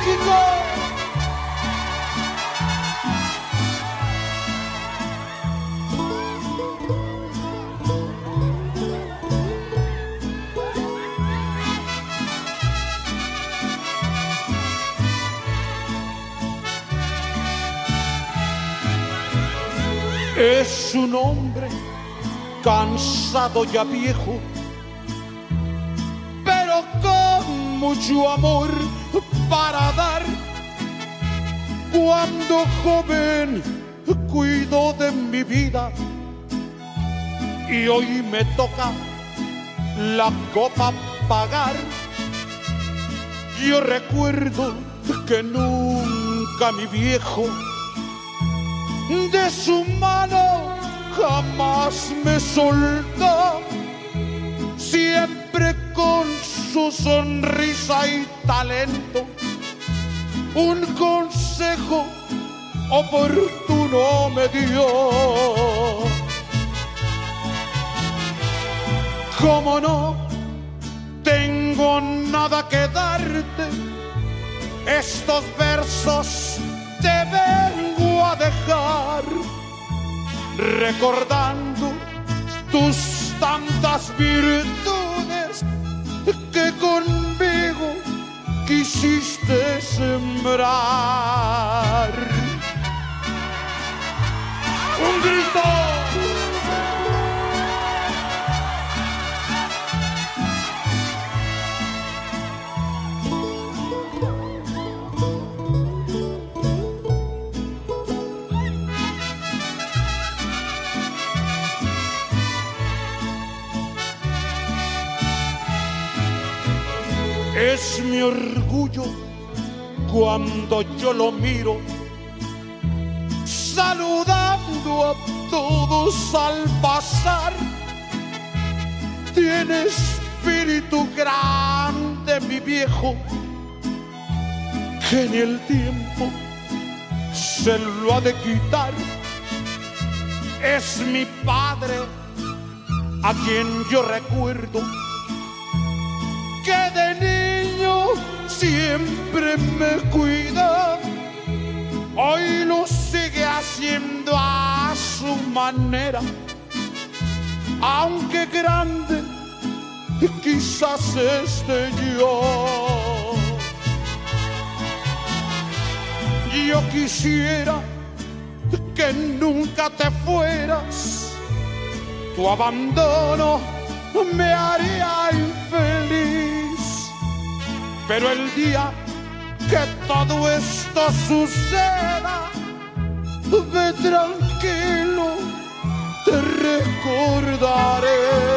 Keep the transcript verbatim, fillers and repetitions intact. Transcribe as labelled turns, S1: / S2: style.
S1: México. Es un hombre cansado ya viejo, pero con mucho amor para dar. Cuando joven cuidó de mi vida y hoy me toca la copa pagar. Yo recuerdo que nunca mi viejo de su mano jamás me soltó, siempre con su sonrisa y talento un consejo oportuno me dio. Como no tengo nada que darte, estos versos te vengo a dejar, recordando tus tantas virtudes que conmigo quisiste sembrar. ¡Un grito! Es mi orgullo cuando yo lo miro, saludando a todos al pasar. Tiene espíritu grande mi viejo, que ni el tiempo se lo ha de quitar. Es mi padre a quien yo recuerdo, que de niño siempre me cuida. Hoy lo sigue haciendo a su manera, aunque grande quizás esté yo. Yo quisiera que nunca te fueras, tu abandono me haría infeliz, pero el día que todo esto suceda, ve tranquilo, te recordaré.